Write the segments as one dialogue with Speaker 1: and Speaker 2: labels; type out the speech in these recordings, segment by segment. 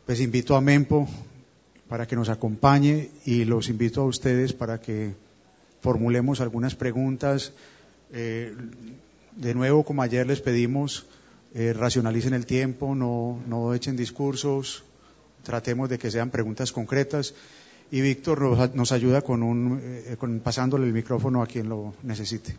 Speaker 1: pues invito a Mempo para que nos acompañe y los invito a ustedes para que formulemos algunas preguntas. De nuevo, como ayer les pedimos, racionalicen el tiempo, no echen discursos, tratemos de que sean preguntas concretas. Y Víctor nos ayuda con pasándole el micrófono a quien lo necesite.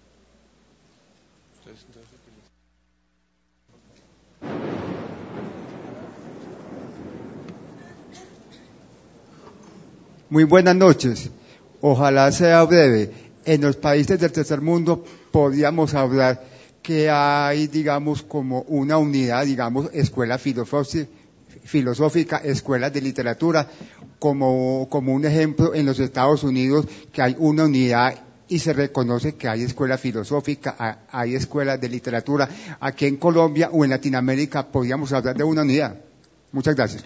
Speaker 2: Muy buenas noches. Ojalá sea breve. En los países del tercer mundo podríamos hablar que hay, digamos, como una unidad, digamos, escuela filosófica, escuelas de literatura, como un ejemplo en los Estados Unidos, que hay una unidad y se reconoce que hay escuela filosófica, hay escuelas de literatura. Aquí en Colombia o en Latinoamérica podríamos hablar de una unidad. Muchas gracias.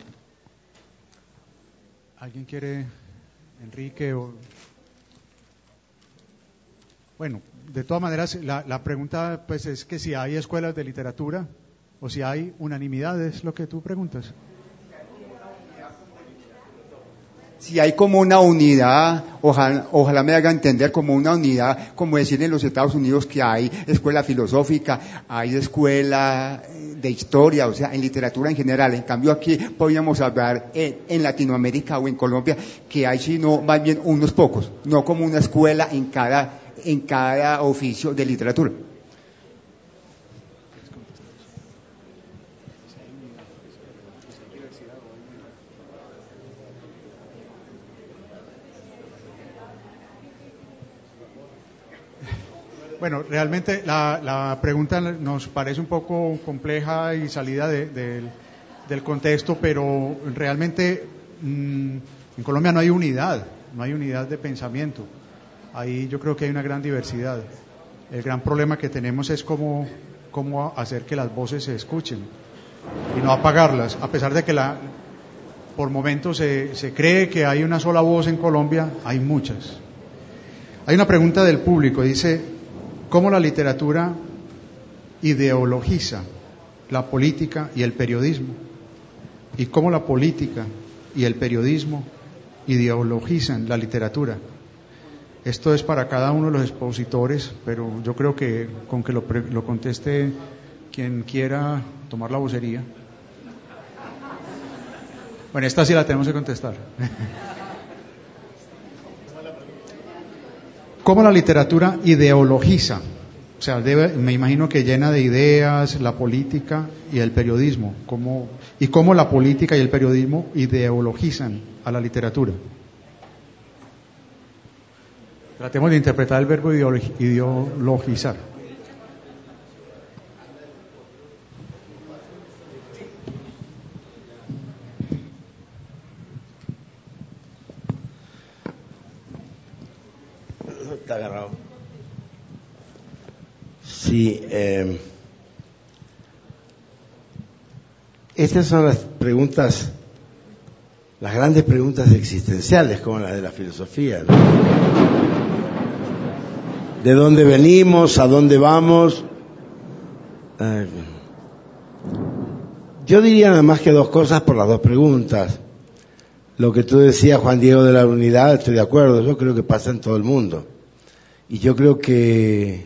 Speaker 1: ¿Alguien quiere, Enrique? Bueno, de todas maneras, la pregunta pues es que si hay escuelas de literatura o si hay unanimidad, es lo que tú preguntas.
Speaker 2: Si hay como una unidad, ojalá me haga entender como una unidad, como decir en los Estados Unidos que hay escuela filosófica, hay escuela de historia, o sea, en literatura en general. En cambio aquí podríamos hablar en Latinoamérica o en Colombia que hay, sino más bien unos pocos, no como una escuela en cada oficio de literatura.
Speaker 1: Bueno, realmente la pregunta nos parece un poco compleja y salida del contexto, pero realmente en Colombia no hay unidad de pensamiento. Ahí yo creo que hay una gran diversidad. El gran problema que tenemos es cómo hacer que las voces se escuchen y no apagarlas, a pesar de que por momentos se cree que hay una sola voz en Colombia, hay muchas. Hay una pregunta del público, dice: ¿cómo la literatura ideologiza la política y el periodismo? ¿Y cómo la política y el periodismo ideologizan la literatura? Esto es para cada uno de los expositores, pero yo creo que con que lo conteste quien quiera tomar la vocería. Bueno, esta sí la tenemos que contestar. ¿Cómo la literatura ideologiza? O sea, me imagino que llena de ideas la política y el periodismo. ¿Cómo la política y el periodismo ideologizan a la literatura? Tratemos de interpretar el verbo ideologizar.
Speaker 3: Está agarrado. Sí, estas son las preguntas, las grandes preguntas existenciales, como la de la filosofía, ¿no? ¿De dónde venimos? ¿A dónde vamos? Yo diría nada más que dos cosas por las dos preguntas. Lo que tú decías, Juan Diego, de la unidad, estoy de acuerdo, yo creo que pasa en todo el mundo. Y yo creo que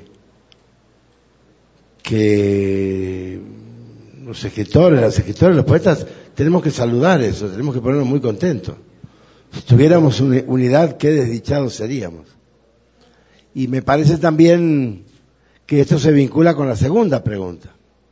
Speaker 3: los escritores, las escritoras, los poetas, tenemos que saludar eso, tenemos que ponernos muy contentos. Si tuviéramos unidad, qué desdichados seríamos. Y me parece también que esto se vincula con la segunda pregunta.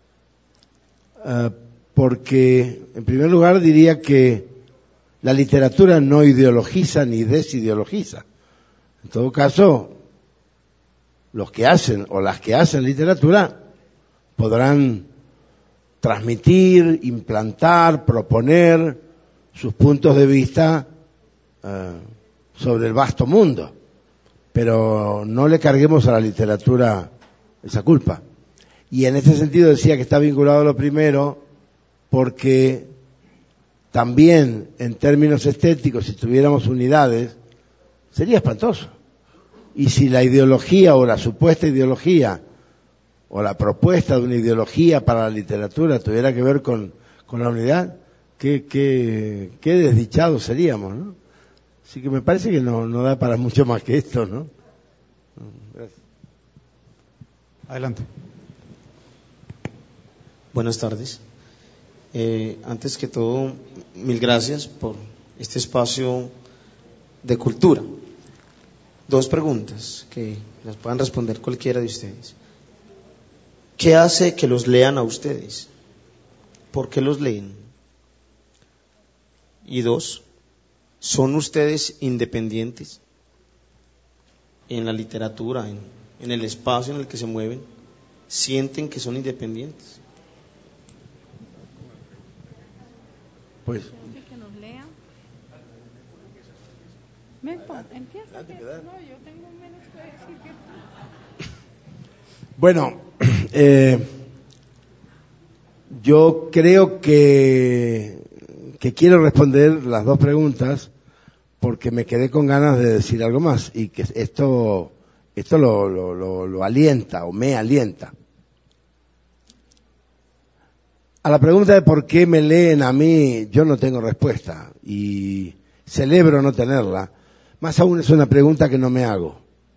Speaker 3: Porque, en primer lugar, diría que la literatura no ideologiza ni desideologiza. En todo caso, los que hacen o las que hacen literatura podrán transmitir, implantar, proponer sus puntos de vista sobre el vasto mundo. Pero no le carguemos a la literatura esa culpa. Y en ese sentido decía que está vinculado a lo primero, porque también en términos estéticos, si tuviéramos unidades, sería espantoso. Y si la ideología o la supuesta ideología o la propuesta de una ideología para la literatura tuviera que ver con la unidad, qué desdichados seríamos, ¿no? Así que me parece que no da para mucho más que esto, ¿no? Gracias.
Speaker 1: Adelante.
Speaker 4: Buenas tardes. Antes que todo, mil gracias por este espacio de cultura. Dos preguntas que las puedan responder cualquiera de ustedes. ¿Qué hace que los lean a ustedes? ¿Por qué los leen? Y dos, ¿son ustedes independientes en la literatura, en el espacio en el que se mueven? ¿Sienten que son independientes?
Speaker 3: Pues
Speaker 5: Que nos lean. Empieza. No, yo tengo menos que decir que...
Speaker 3: bueno, yo creo que quiero responder las dos preguntas porque me quedé con ganas de decir algo más y que esto lo alienta o me alienta. A la pregunta de por qué me leen a mí, yo no tengo respuesta y celebro no tenerla. Más aún es una pregunta que no me hago.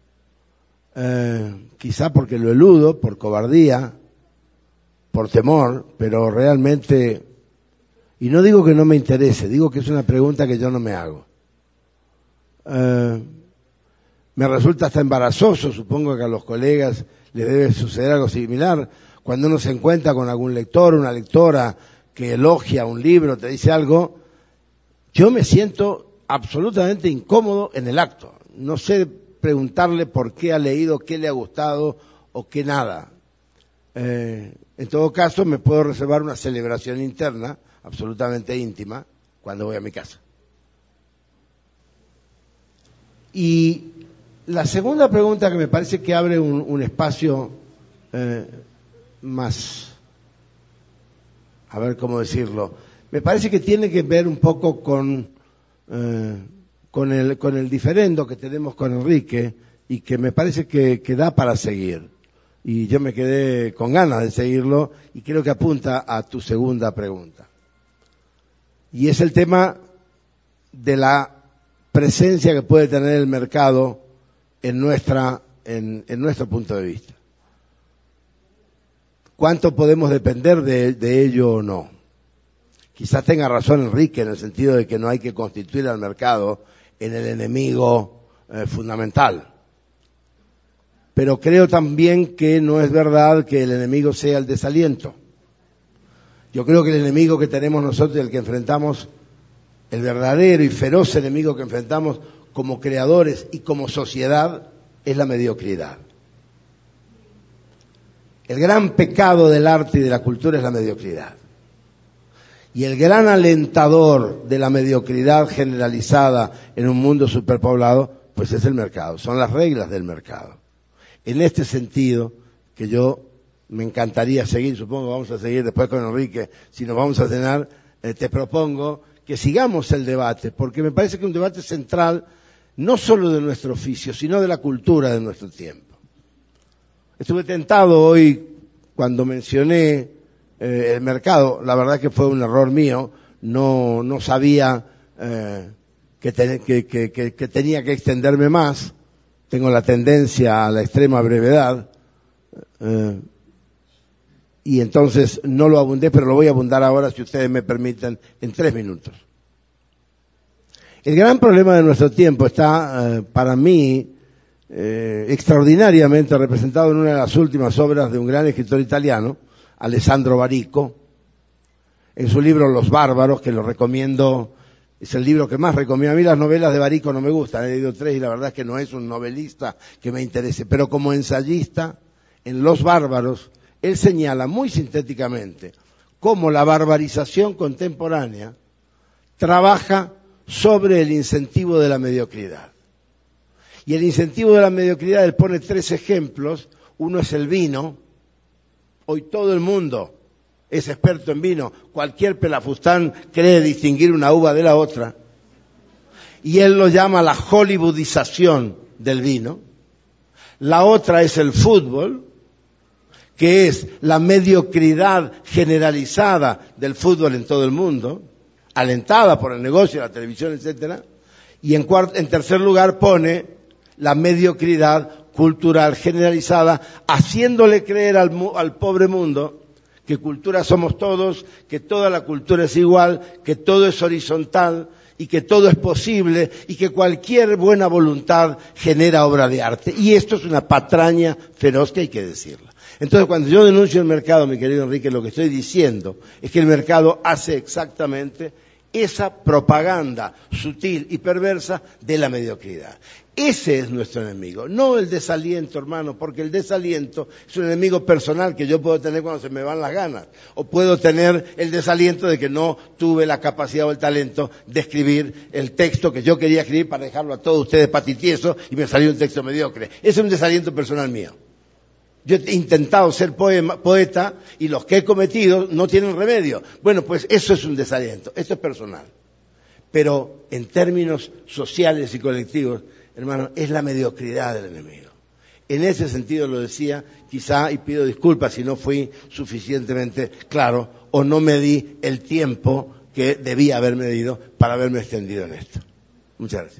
Speaker 3: Quizá porque lo eludo, por cobardía, por temor, pero realmente, y no digo que no me interese, digo que es una pregunta que yo no me hago. Me resulta hasta embarazoso, supongo que a los colegas les debe suceder algo similar, cuando uno se encuentra con algún lector, una lectora que elogia un libro, te dice algo, yo me siento absolutamente incómodo en el acto. No sé preguntarle por qué ha leído, qué le ha gustado o qué nada. En todo caso, me puedo reservar una celebración interna, absolutamente íntima, cuando voy a mi casa. Y la segunda pregunta que me parece que abre un espacio más, a ver cómo decirlo, me parece que tiene que ver un poco con el diferendo que tenemos con Enrique y que me parece que da para seguir. Y yo me quedé con ganas de seguirlo y creo que apunta a tu segunda pregunta. Y es el tema de la presencia que puede tener el mercado en nuestro punto de vista. ¿Cuánto podemos depender de ello o no? Quizás tenga razón Enrique en el sentido de que no hay que constituir al mercado en el enemigo fundamental. Pero creo también que no es verdad que el enemigo sea el desaliento. Yo creo que el enemigo que tenemos nosotros y el que enfrentamos, el verdadero y feroz enemigo que enfrentamos como creadores y como sociedad, es la mediocridad. El gran pecado del arte y de la cultura es la mediocridad. Y el gran alentador de la mediocridad generalizada en un mundo superpoblado, pues es el mercado, son las reglas del mercado. En este sentido, que yo me encantaría seguir, supongo que vamos a seguir después con Enrique, si nos vamos a cenar, te propongo que sigamos el debate, porque me parece que es un debate central, no solo de nuestro oficio, sino de la cultura de nuestro tiempo. Estuve tentado hoy, cuando mencioné el mercado, la verdad que fue un error mío, no sabía que tenía que extenderme más, tengo la tendencia a la extrema brevedad, y entonces no lo abundé, pero lo voy a abundar ahora, si ustedes me permiten, en 3 minutos. El gran problema de nuestro tiempo está, para mí, extraordinariamente representado en una de las últimas obras de un gran escritor italiano, Alessandro Barico, en su libro Los Bárbaros, que lo recomiendo, es el libro que más recomiendo. A mí las novelas de Barico no me gustan, he leído 3 y la verdad es que no es un novelista que me interese, pero como ensayista, en Los Bárbaros, él señala muy sintéticamente cómo la barbarización contemporánea trabaja sobre el incentivo de la mediocridad. Y el incentivo de la mediocridad, él pone 3 ejemplos. Uno es el vino. Hoy todo el mundo es experto en vino. Cualquier pelafustán cree distinguir una uva de la otra. Y él lo llama la hollywoodización del vino. La otra es el fútbol, que es la mediocridad generalizada del fútbol en todo el mundo. alentada por el negocio, la televisión, etcétera. Y en tercer lugar pone la mediocridad cultural generalizada, haciéndole creer al pobre mundo que cultura somos todos, que toda la cultura es igual, que todo es horizontal y que todo es posible y que cualquier buena voluntad genera obra de arte. Y esto es una patraña feroz que hay que decirla. Entonces, cuando yo denuncio el mercado, mi querido Enrique, lo que estoy diciendo es que el mercado hace exactamente esa propaganda sutil y perversa de la mediocridad. Ese es nuestro enemigo, no el desaliento, hermano, porque el desaliento es un enemigo personal que yo puedo tener cuando se me van las ganas, o puedo tener el desaliento de que no tuve la capacidad o el talento de escribir el texto que yo quería escribir para dejarlo a todos ustedes patitieso y me salió un texto mediocre. Ese es un desaliento personal mío. Yo he intentado ser poeta y los que he cometido no tienen remedio. Bueno, pues eso es un desaliento, esto es personal. Pero en términos sociales y colectivos, hermano, es la mediocridad del enemigo. En ese sentido lo decía, quizá, y pido disculpas si no fui suficientemente claro o no me di el tiempo que debía haber medido para haberme extendido en esto. Muchas gracias.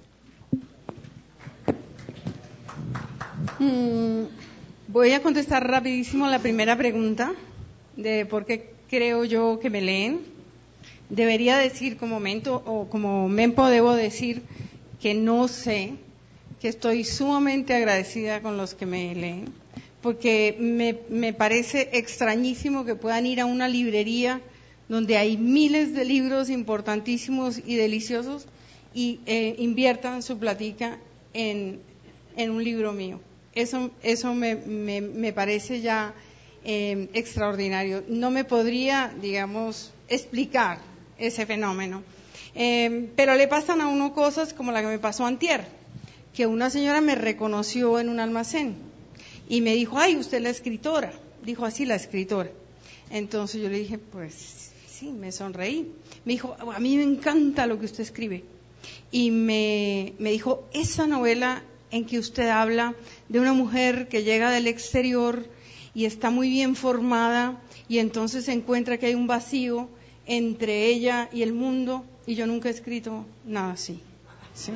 Speaker 5: Voy a contestar rapidísimo la primera pregunta de por qué creo yo que me leen. Debería decir como Mempo debo decir que no sé, que estoy sumamente agradecida con los que me leen, porque me parece extrañísimo que puedan ir a una librería donde hay miles de libros importantísimos y deliciosos y inviertan su platica en un libro mío. Eso me parece ya extraordinario. No me podría, digamos, explicar ese fenómeno. Pero le pasan a uno cosas como la que me pasó antier, que una señora me reconoció en un almacén y me dijo, ay, usted es la escritora. Dijo así, la escritora. Entonces yo le dije, pues sí, me sonreí. Me dijo, a mí me encanta lo que usted escribe. Y me dijo, esa novela en que usted habla de una mujer que llega del exterior y está muy bien formada y entonces se encuentra que hay un vacío entre ella y el mundo, y yo nunca he escrito nada así, ¿sí?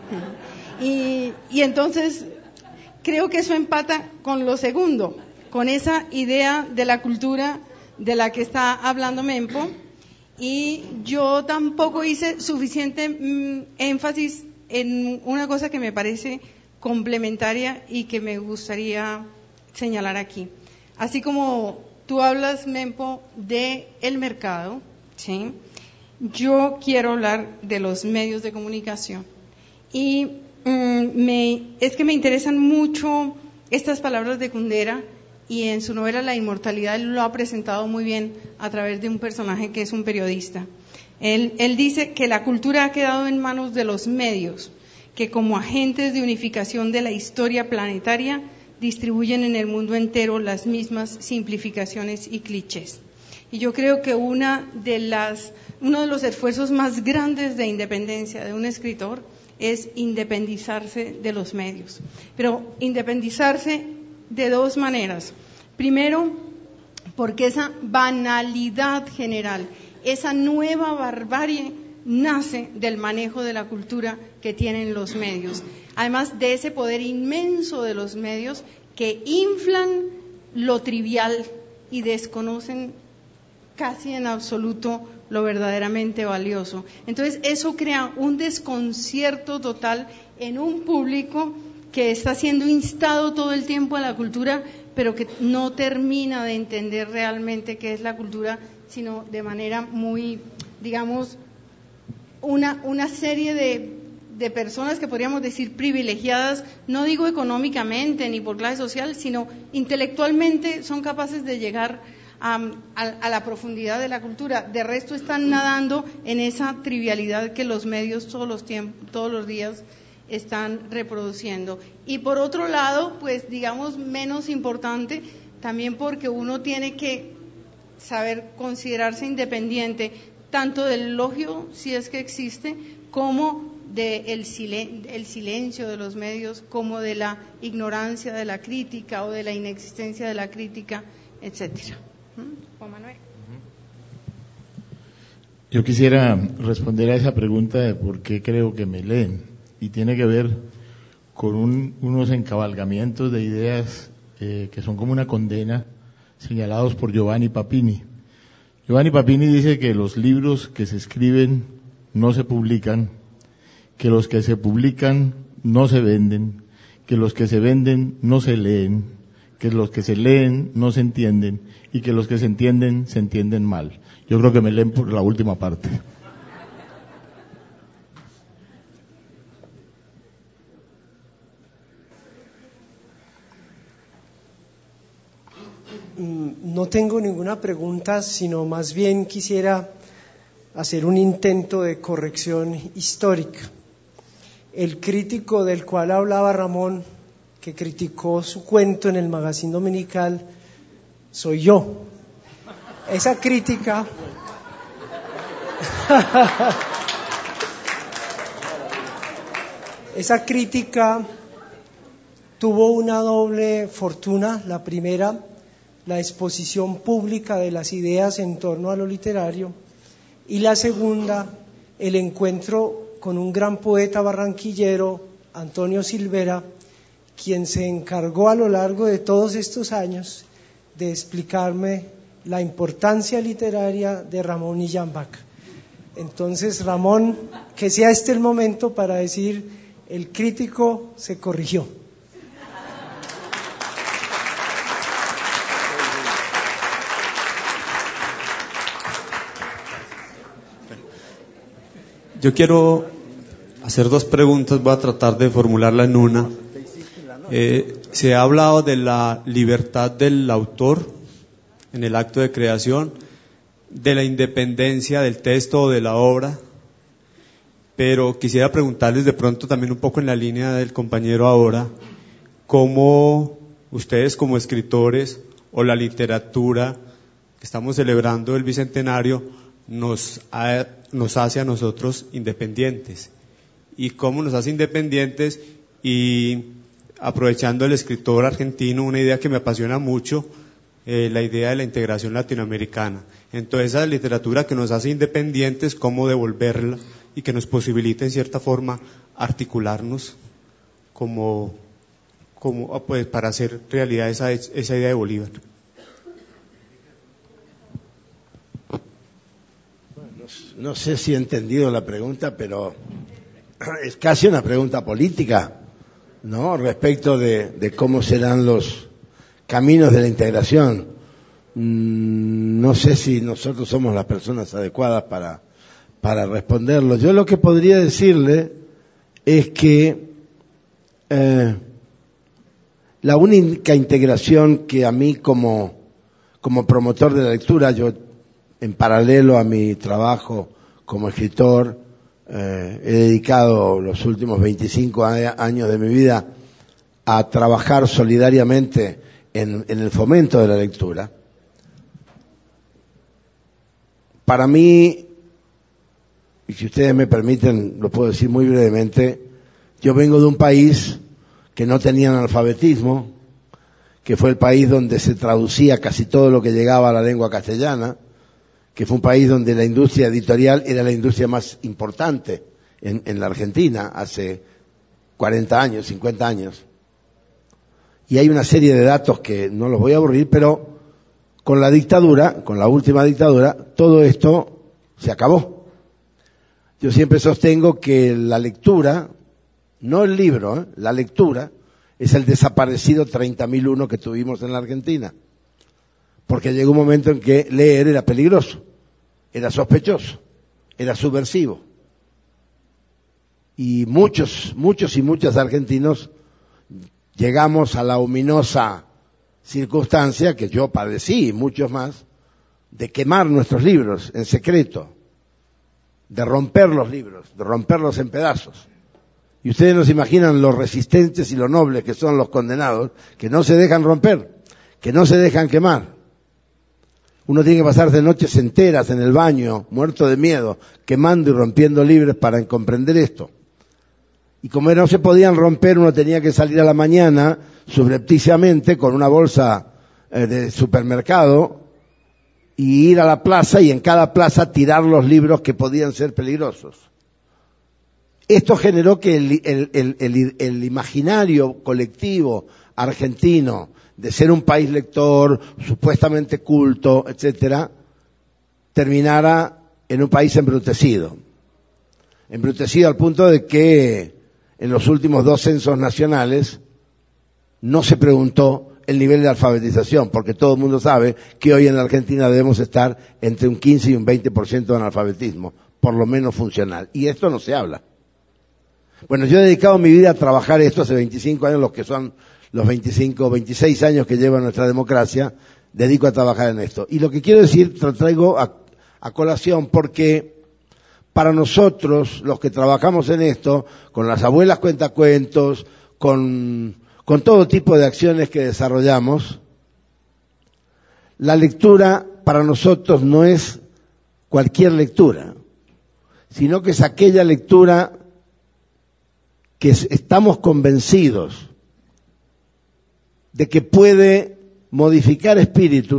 Speaker 5: Y entonces creo que eso empata con lo segundo, con esa idea de la cultura de la que está hablando Mempo, y yo tampoco hice suficiente énfasis en una cosa que me parece complementaria y que me gustaría señalar aquí. Así como tú hablas, Mempo, de el mercado, ¿sí? Yo quiero hablar de los medios de comunicación. Y es que me interesan mucho estas palabras de Kundera, y en su novela La Inmortalidad él lo ha presentado muy bien a través de un personaje que es un periodista. Él dice que la cultura ha quedado en manos de los medios, que como agentes de unificación de la historia planetaria distribuyen en el mundo entero las mismas simplificaciones y clichés. Y yo creo que uno de los esfuerzos más grandes de independencia de un escritor es independizarse de los medios. Pero independizarse de dos maneras. Primero, porque esa banalidad general, esa nueva barbarie, nace del manejo de la cultura que tienen los medios. Además de ese poder inmenso de los medios que inflan lo trivial y desconocen casi en absoluto lo verdaderamente valioso. Entonces eso crea un desconcierto total en un público que está siendo instado todo el tiempo a la cultura, pero que no termina de entender realmente qué es la cultura, sino de manera muy, digamos, una serie de personas que podríamos decir privilegiadas, no digo económicamente ni por clase social, sino intelectualmente son capaces de llegar a la profundidad de la cultura. De resto están nadando en esa trivialidad que los medios todos los días están reproduciendo. Y por otro lado, pues digamos menos importante, también porque uno tiene que saber considerarse independiente tanto del elogio, si es que existe, como del silencio de los medios, como de la ignorancia de la crítica o de la inexistencia de la crítica, etcétera. Juan Manuel.
Speaker 6: Yo quisiera responder a esa pregunta de por qué creo que me leen, y tiene que ver con unos encabalgamientos de ideas que son como una condena, señalados por Giovanni Papini. Giovanni Papini dice que los libros que se escriben no se publican, que los que se publican no se venden, que los que se venden no se leen, que los que se leen no se entienden, y que los que se entienden mal. Yo creo que me leen por la última parte.
Speaker 7: No tengo ninguna pregunta, sino más bien quisiera hacer un intento de corrección histórica. El crítico del cual hablaba Ramón, que criticó su cuento en el Magazine Dominical, soy yo. Esa crítica tuvo una doble fortuna. La primera, la exposición pública de las ideas en torno a lo literario, y la segunda, el encuentro con un gran poeta barranquillero, Antonio Silvera, quien se encargó a lo largo de todos estos años de explicarme la importancia literaria de Ramón Illán Vaca. Entonces, Ramón, que sea este el momento para decir, el crítico se corrigió.
Speaker 8: Yo quiero hacer dos preguntas, voy a tratar de formularla en una. Se ha hablado de la libertad del autor en el acto de creación, de la independencia del texto o de la obra, pero quisiera preguntarles de pronto también un poco en la línea del compañero ahora, cómo ustedes como escritores o la literatura, que estamos celebrando el bicentenario, nos hace a nosotros independientes, y cómo nos hace independientes, y aprovechando el escritor argentino, una idea que me apasiona mucho, la idea de la integración latinoamericana. Entonces, esa literatura que nos hace independientes, cómo devolverla y que nos posibilite en cierta forma articularnos como pues para hacer realidad esa idea de Bolívar.
Speaker 3: No sé si he entendido la pregunta, pero es casi una pregunta política, ¿no? Respecto de cómo serán los caminos de la integración. No sé si nosotros somos las personas adecuadas para responderlo. Yo lo que podría decirle es que la única integración que a mí como promotor de la lectura, yo en paralelo a mi trabajo como escritor, he dedicado los últimos 25 años de mi vida a trabajar solidariamente en el fomento de la lectura. Para mí, y si ustedes me permiten, lo puedo decir muy brevemente, yo vengo de un país que no tenía analfabetismo, que fue el país donde se traducía casi todo lo que llegaba a la lengua castellana, que fue un país donde la industria editorial era la industria más importante en la Argentina hace 40 años, 50 años. Y hay una serie de datos que no los voy a aburrir, pero con la dictadura, con la última dictadura, todo esto se acabó. Yo siempre sostengo que la lectura, no el libro, la lectura, es el desaparecido 30.001 que tuvimos en la Argentina. Porque llegó un momento en que leer era peligroso, era sospechoso, era subversivo. Y muchos y muchas argentinos llegamos a la ominosa circunstancia, que yo padecí y muchos más, de quemar nuestros libros en secreto, de romper los libros, de romperlos en pedazos. Y ustedes no se imaginan lo resistentes y lo nobles que son los condenados, que no se dejan romper, que no se dejan quemar. Uno tiene que pasarse noches enteras en el baño, muerto de miedo, quemando y rompiendo libros para comprender esto. Y como no se podían romper, uno tenía que salir a la mañana subrepticiamente con una bolsa de supermercado y ir a la plaza y en cada plaza tirar los libros que podían ser peligrosos. Esto generó que el imaginario colectivo argentino de ser un país lector, supuestamente culto, etcétera, terminara en un país embrutecido. Embrutecido al punto de que en los últimos 2 censos nacionales no se preguntó el nivel de alfabetización, porque todo el mundo sabe que hoy en la Argentina debemos estar entre un 15 y un 20% de analfabetismo, por lo menos funcional. Y esto no se habla. Bueno, yo he dedicado mi vida a trabajar esto hace 25 años, los que son los 25, 26 años que lleva nuestra democracia, dedico a trabajar en esto. Y lo que quiero decir, lo traigo a colación porque para nosotros, los que trabajamos en esto, con las abuelas cuentacuentos, con todo tipo de acciones que desarrollamos, la lectura para nosotros no es cualquier lectura, sino que es aquella lectura que estamos convencidos de que puede modificar espíritus,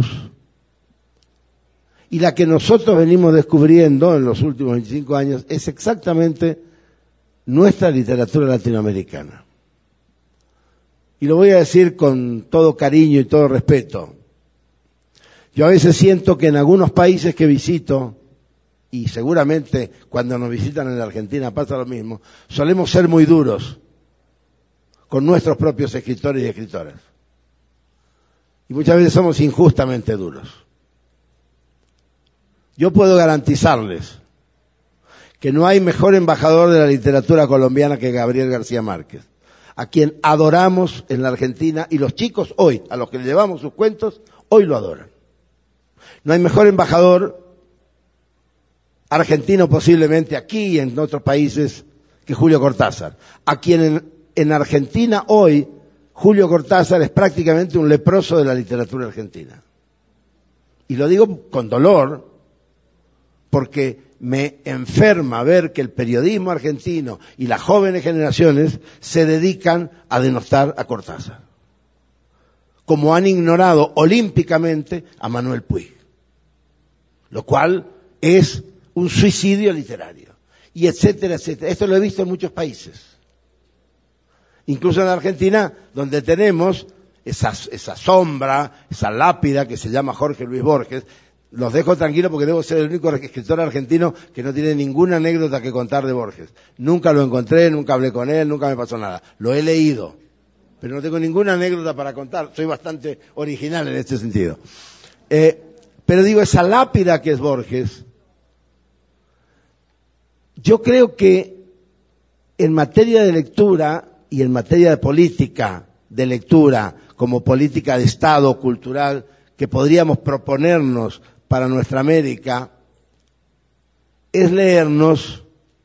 Speaker 3: y la que nosotros venimos descubriendo en los últimos 25 años es exactamente nuestra literatura latinoamericana. Y lo voy a decir con todo cariño y todo respeto. Yo a veces siento que en algunos países que visito, y seguramente cuando nos visitan en la Argentina pasa lo mismo, solemos ser muy duros con nuestros propios escritores y escritoras. Y muchas veces somos injustamente duros. Yo puedo garantizarles que no hay mejor embajador de la literatura colombiana que Gabriel García Márquez, a quien adoramos en la Argentina, y los chicos hoy, a los que le llevamos sus cuentos, hoy lo adoran. No hay mejor embajador argentino posiblemente aquí y en otros países que Julio Cortázar, a quien en Argentina hoy Julio Cortázar es prácticamente un leproso de la literatura argentina. Y lo digo con dolor, porque me enferma ver que el periodismo argentino y las jóvenes generaciones se dedican a denostar a Cortázar, como han ignorado olímpicamente a Manuel Puig, lo cual es un suicidio literario, y etcétera, etcétera. Esto lo he visto en muchos países, incluso en Argentina, donde tenemos esa sombra, esa lápida que se llama Jorge Luis Borges. Los dejo tranquilos porque debo ser el único escritor argentino que no tiene ninguna anécdota que contar de Borges. Nunca lo encontré, nunca hablé con él, nunca me pasó nada. Lo he leído, pero no tengo ninguna anécdota para contar. Soy bastante original en este sentido. Pero digo, esa lápida que es Borges, yo creo que en materia de lectura y en materia de política de lectura, como política de Estado cultural que podríamos proponernos para nuestra América, es leernos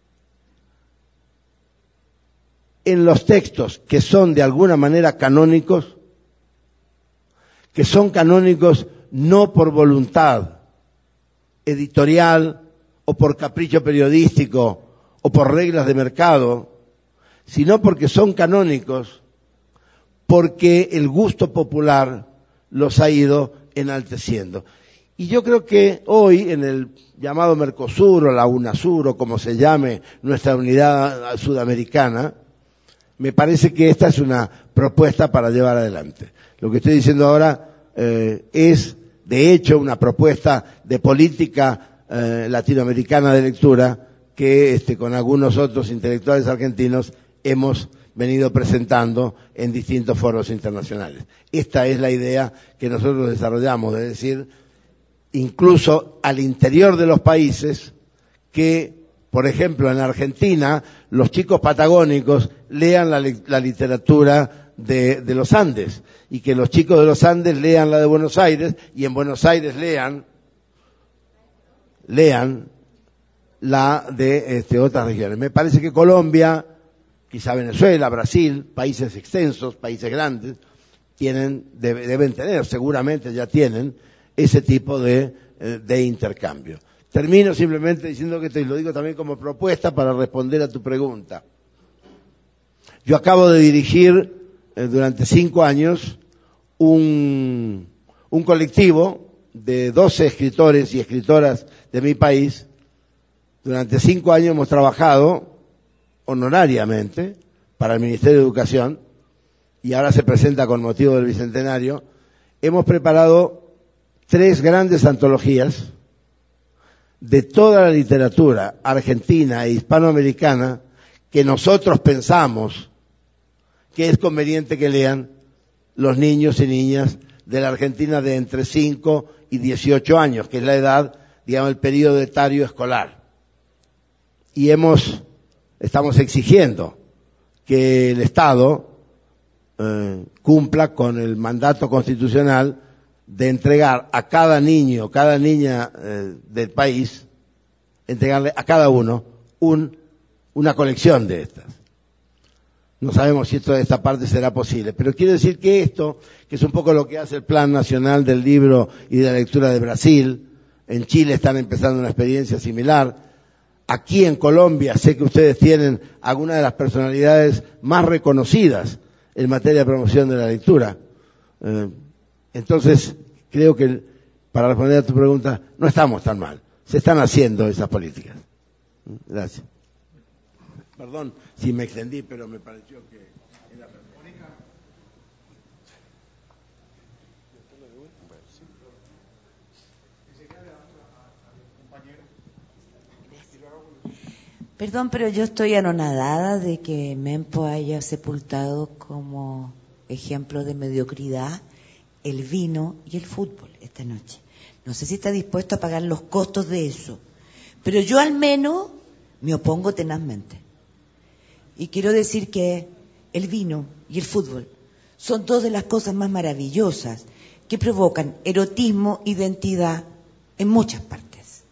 Speaker 3: en los textos que son de alguna manera canónicos, que son canónicos no por voluntad editorial o por capricho periodístico o por reglas de mercado, sino porque son canónicos, porque el gusto popular los ha ido enalteciendo. Y yo creo que hoy en el llamado Mercosur o la UNASUR o como se llame nuestra unidad sudamericana, me parece que esta es una propuesta para llevar adelante. Lo que estoy diciendo ahora es de hecho una propuesta de política latinoamericana de lectura que con algunos otros intelectuales argentinos hemos venido presentando en distintos foros internacionales. Esta es la idea que nosotros desarrollamos, es decir, incluso al interior de los países, que, por ejemplo, en Argentina, los chicos patagónicos lean la literatura de los Andes, y que los chicos de los Andes lean la de Buenos Aires, y en Buenos Aires lean la de otras regiones. Me parece que Colombia, quizá Venezuela, Brasil, países extensos, países grandes, deben tener, seguramente ya tienen, ese tipo de intercambio. Termino simplemente diciendo que lo digo también como propuesta para responder a tu pregunta. Yo acabo de dirigir durante 5 años un colectivo de 12 escritores y escritoras de mi país. Durante 5 años hemos trabajado honorariamente para el Ministerio de Educación y ahora se presenta con motivo del Bicentenario. Hemos preparado 3 grandes antologías de toda la literatura argentina e hispanoamericana que nosotros pensamos que es conveniente que lean los niños y niñas de la Argentina de entre 5 y 18 años, que es la edad, digamos, el periodo etario escolar. Y estamos exigiendo que el Estado cumpla con el mandato constitucional de entregar a cada niño, cada niña del país, entregarle a cada uno una colección de estas. No sabemos si esta parte será posible, pero quiero decir que esto, que es un poco lo que hace el Plan Nacional del Libro y de la Lectura de Brasil, en Chile están empezando una experiencia similar, aquí en Colombia sé que ustedes tienen algunas de las personalidades más reconocidas en materia de promoción de la lectura. Entonces, creo que, para responder a tu pregunta, no estamos tan mal. Se están haciendo esas políticas. Gracias. Perdón si me extendí, pero me pareció que era Mónica.
Speaker 9: Perdón, pero yo estoy anonadada de que Mempo haya sepultado como ejemplo de mediocridad el vino y el fútbol esta noche. No sé si está dispuesto a pagar los costos de eso, pero yo al menos me opongo tenazmente. Y quiero decir que el vino y el fútbol son dos de las cosas más maravillosas que provocan erotismo, identidad en muchas partes.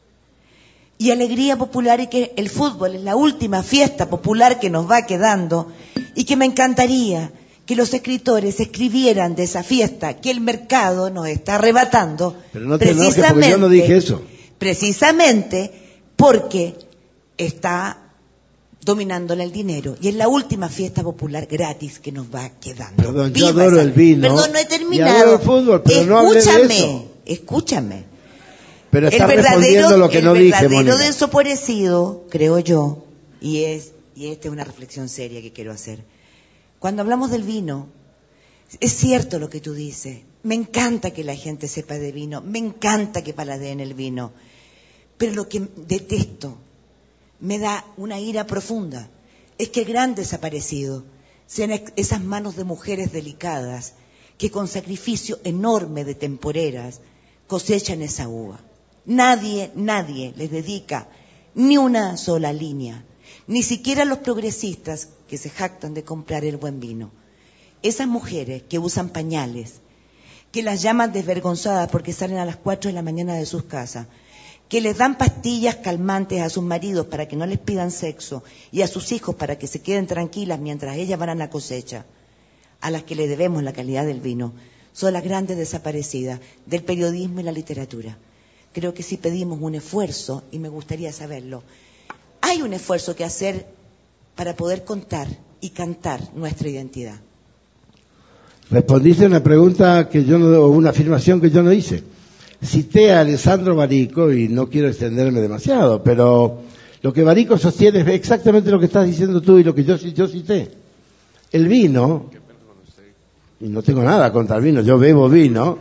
Speaker 9: Y alegría popular, y que el fútbol es la última fiesta popular que nos va quedando, y que me encantaría que los escritores escribieran de esa fiesta que el mercado nos está arrebatando.
Speaker 3: Pero no te enojes porque yo no dije eso.
Speaker 9: Precisamente porque está dominándole el dinero, y es la última fiesta popular gratis que nos va quedando.
Speaker 3: Perdón, yo adoro el vino.
Speaker 9: Perdón, no he terminado.
Speaker 3: Y adoro el fútbol, pero no hablé de eso.
Speaker 9: Escúchame.
Speaker 3: Pero está respondiendo lo que no dije, Mónica.
Speaker 9: El verdadero desaparecido, creo yo, y esta es una reflexión seria que quiero hacer. Cuando hablamos del vino, es cierto lo que tú dices. Me encanta que la gente sepa de vino, me encanta que paladeen el vino, pero lo que detesto, me da una ira profunda, es que el gran desaparecido sean esas manos de mujeres delicadas que con sacrificio enorme de temporeras cosechan esa uva. Nadie les dedica ni una sola línea, ni siquiera los progresistas que se jactan de comprar el buen vino. Esas mujeres que usan pañales, que las llaman desvergonzadas porque salen a las 4 de la mañana de sus casas, que les dan pastillas calmantes a sus maridos para que no les pidan sexo y a sus hijos para que se queden tranquilas mientras ellas van a la cosecha, a las que le debemos la calidad del vino, son las grandes desaparecidas del periodismo y la literatura. Creo que sí pedimos un esfuerzo, y me gustaría saberlo. Hay un esfuerzo que hacer para poder contar y cantar nuestra identidad.
Speaker 3: Respondiste a una pregunta o una afirmación que yo no hice. Cité a Alessandro Barico, y no quiero extenderme demasiado, pero lo que Barico sostiene es exactamente lo que estás diciendo tú y lo que yo cité. El vino, y no tengo nada contra el vino, yo bebo vino,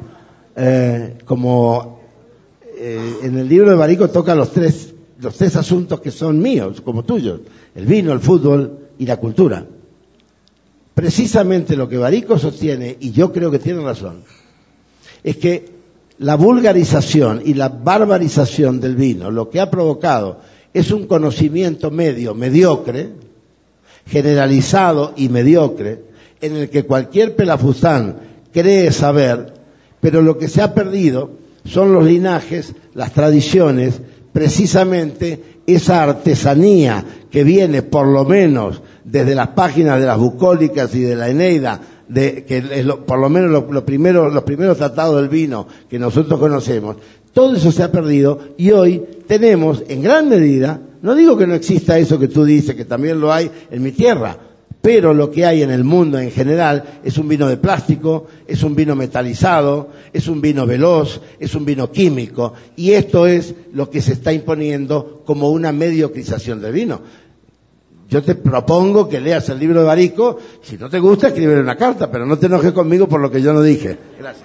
Speaker 3: en el libro de Barico toca los tres asuntos que son míos, como tuyos: el vino, el fútbol y la cultura. Precisamente lo que Barico sostiene, y yo creo que tiene razón, es que la vulgarización y la barbarización del vino lo que ha provocado es un conocimiento mediocre, generalizado y mediocre, en el que cualquier pelafustán cree saber, pero lo que se ha perdido son los linajes, las tradiciones, precisamente esa artesanía que viene por lo menos desde las páginas de las bucólicas y de la Eneida, por lo menos los primeros tratados del vino que nosotros conocemos. Todo eso se ha perdido, y hoy tenemos en gran medida, no digo que no exista eso que tú dices, que también lo hay en mi tierra, Pero lo que hay en el mundo en general es un vino de plástico, es un vino metalizado, es un vino veloz, es un vino químico, y esto es lo que se está imponiendo como una mediocrización del vino. Yo te propongo que leas el libro de Barico, si no te gusta, escríbele una carta, pero no te enojes conmigo por lo que yo no dije. Gracias.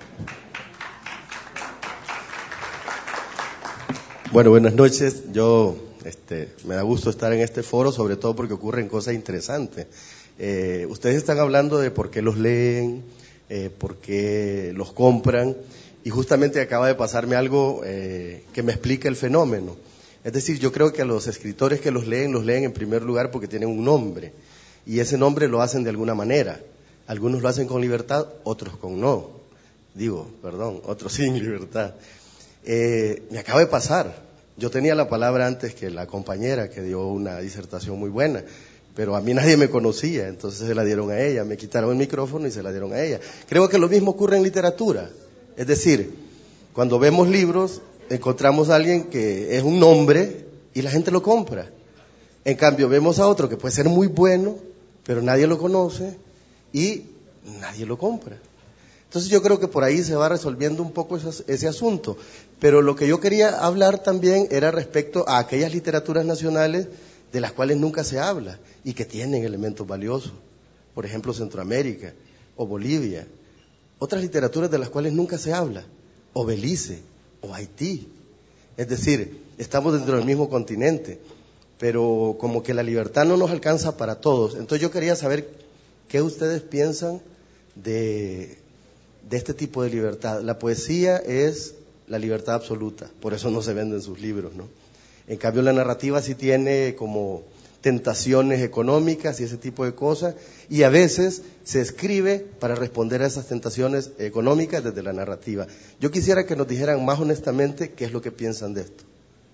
Speaker 10: Bueno, buenas noches. Me da gusto estar en este foro, sobre todo porque ocurren cosas interesantes. Ustedes están hablando de por qué los leen, por qué los compran, y justamente acaba de pasarme algo que me explica el fenómeno. Es decir, yo creo que a los escritores que los leen en primer lugar porque tienen un nombre, y ese nombre lo hacen de alguna manera. Algunos lo hacen con libertad, otros con no. Otros sin libertad. Me acaba de pasar. Yo tenía la palabra antes que la compañera que dio una disertación muy buena, pero a mí nadie me conocía, entonces se la dieron a ella, me quitaron el micrófono y se la dieron a ella. Creo que lo mismo ocurre en literatura. Es decir, cuando vemos libros, encontramos a alguien que es un nombre y la gente lo compra. En cambio, vemos a otro que puede ser muy bueno, pero nadie lo conoce y nadie lo compra. Entonces yo creo que por ahí se va resolviendo un poco ese asunto. Pero lo que yo quería hablar también era respecto a aquellas literaturas nacionales de las cuales nunca se habla y que tienen elementos valiosos. Por ejemplo, Centroamérica o Bolivia. Otras literaturas de las cuales nunca se habla. O Belice o Haití. Es decir, estamos dentro del mismo continente, pero como que la libertad no nos alcanza para todos. Entonces yo quería saber qué ustedes piensan de este tipo de libertad. La poesía es la libertad absoluta, por eso no se venden sus libros, ¿no? En cambio la narrativa sí tiene como tentaciones económicas y ese tipo de cosas, y a veces se escribe para responder a esas tentaciones económicas desde la narrativa. Yo quisiera que nos dijeran más honestamente qué es lo que piensan de esto.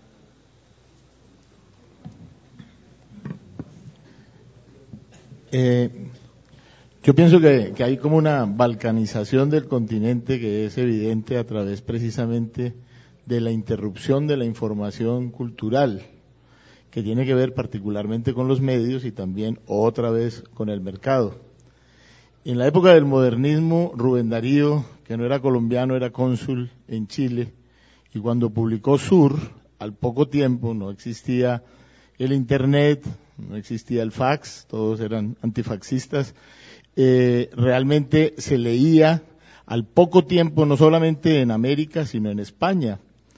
Speaker 6: Yo pienso que hay como una balcanización del continente que es evidente a través precisamente de la interrupción de la información cultural, que tiene que ver particularmente con los medios y también otra vez con el mercado. En la época del modernismo, Rubén Darío, que no era colombiano, era cónsul en Chile, y cuando publicó Sur, al poco tiempo no existía el internet, no existía el fax, todos eran antifaxistas. Realmente se leía al poco tiempo, no solamente en América, sino en España.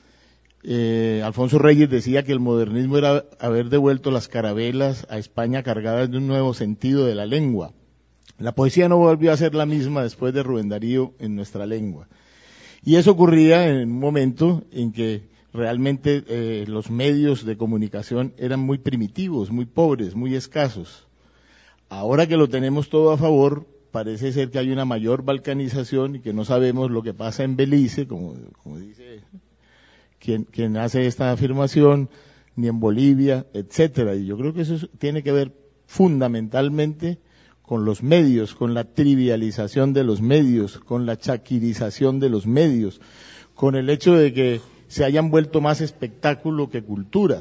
Speaker 6: Alfonso Reyes decía que el modernismo era haber devuelto las carabelas a España cargadas de un nuevo sentido de la lengua. La poesía no volvió a ser la misma después de Rubén Darío en nuestra lengua. Y eso ocurría en un momento en que realmente los medios de comunicación eran muy primitivos, muy pobres, muy escasos. Ahora que lo tenemos todo a favor, parece ser que hay una mayor balcanización y que no sabemos lo que pasa en Belice, como dice quien hace esta afirmación, ni en Bolivia, etcétera. Y yo creo que eso tiene que ver fundamentalmente con los medios, con la trivialización de los medios, con la chaquirización de los medios, con el hecho de que se hayan vuelto más espectáculo que cultura.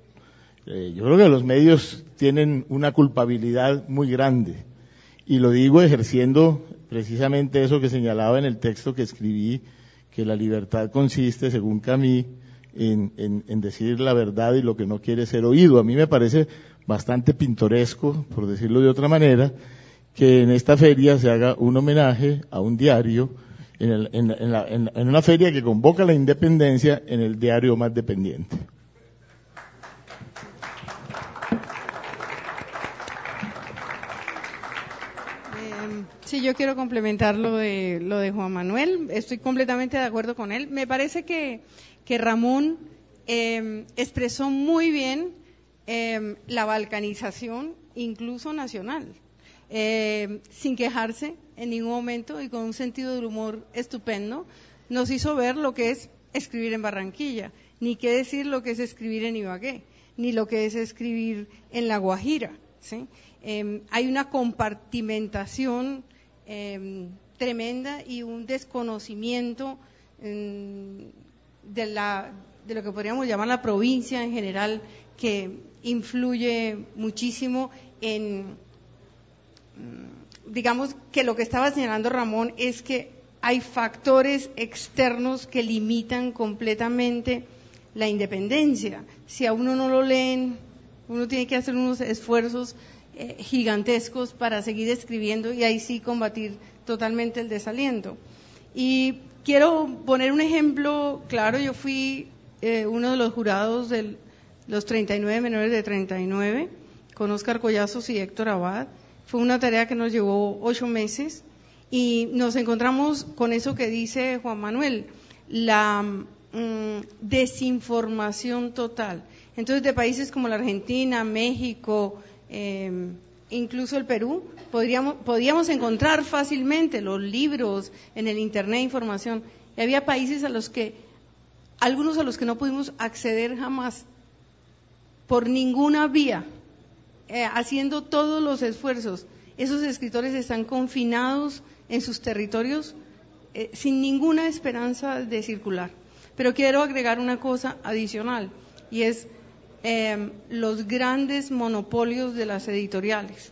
Speaker 6: Yo creo que los medios tienen una culpabilidad muy grande, y lo digo ejerciendo precisamente eso que señalaba en el texto que escribí, que la libertad consiste, según Camus, en decir la verdad y lo que no quiere ser oído. A mí me parece bastante pintoresco, por decirlo de otra manera, que en esta feria se haga un homenaje a un diario, en una feria que convoca la independencia, en el diario más dependiente.
Speaker 5: Sí, yo quiero complementar lo de Juan Manuel. Estoy completamente de acuerdo con él. Me parece que Ramón expresó muy bien la balcanización, incluso nacional, sin quejarse en ningún momento y con un sentido del humor estupendo. Nos hizo ver lo que es escribir en Barranquilla, ni qué decir lo que es escribir en Ibagué, ni lo que es escribir en La Guajira, ¿sí? Hay una compartimentación tremenda y un desconocimiento de lo que podríamos llamar la provincia en general, que influye muchísimo en digamos que lo que estaba señalando Ramón es que hay factores externos que limitan completamente la independencia. Si a uno no lo leen, uno tiene que hacer unos esfuerzos gigantescos para seguir escribiendo y ahí sí combatir totalmente el desaliento. Y quiero poner un ejemplo claro. Yo fui uno de los jurados de los 39 menores de 39 con Óscar Collazos y Héctor Abad. Fue una tarea que nos llevó 8 meses y nos encontramos con eso que dice Juan Manuel, la desinformación total. Entonces, de países como la Argentina, México, incluso el Perú, podíamos encontrar fácilmente los libros en el internet, información. Y había países algunos a los que no pudimos acceder jamás, por ninguna vía, haciendo todos los esfuerzos. Esos escritores están confinados en sus territorios sin ninguna esperanza de circular. Pero quiero agregar una cosa adicional, y es los grandes monopolios de las editoriales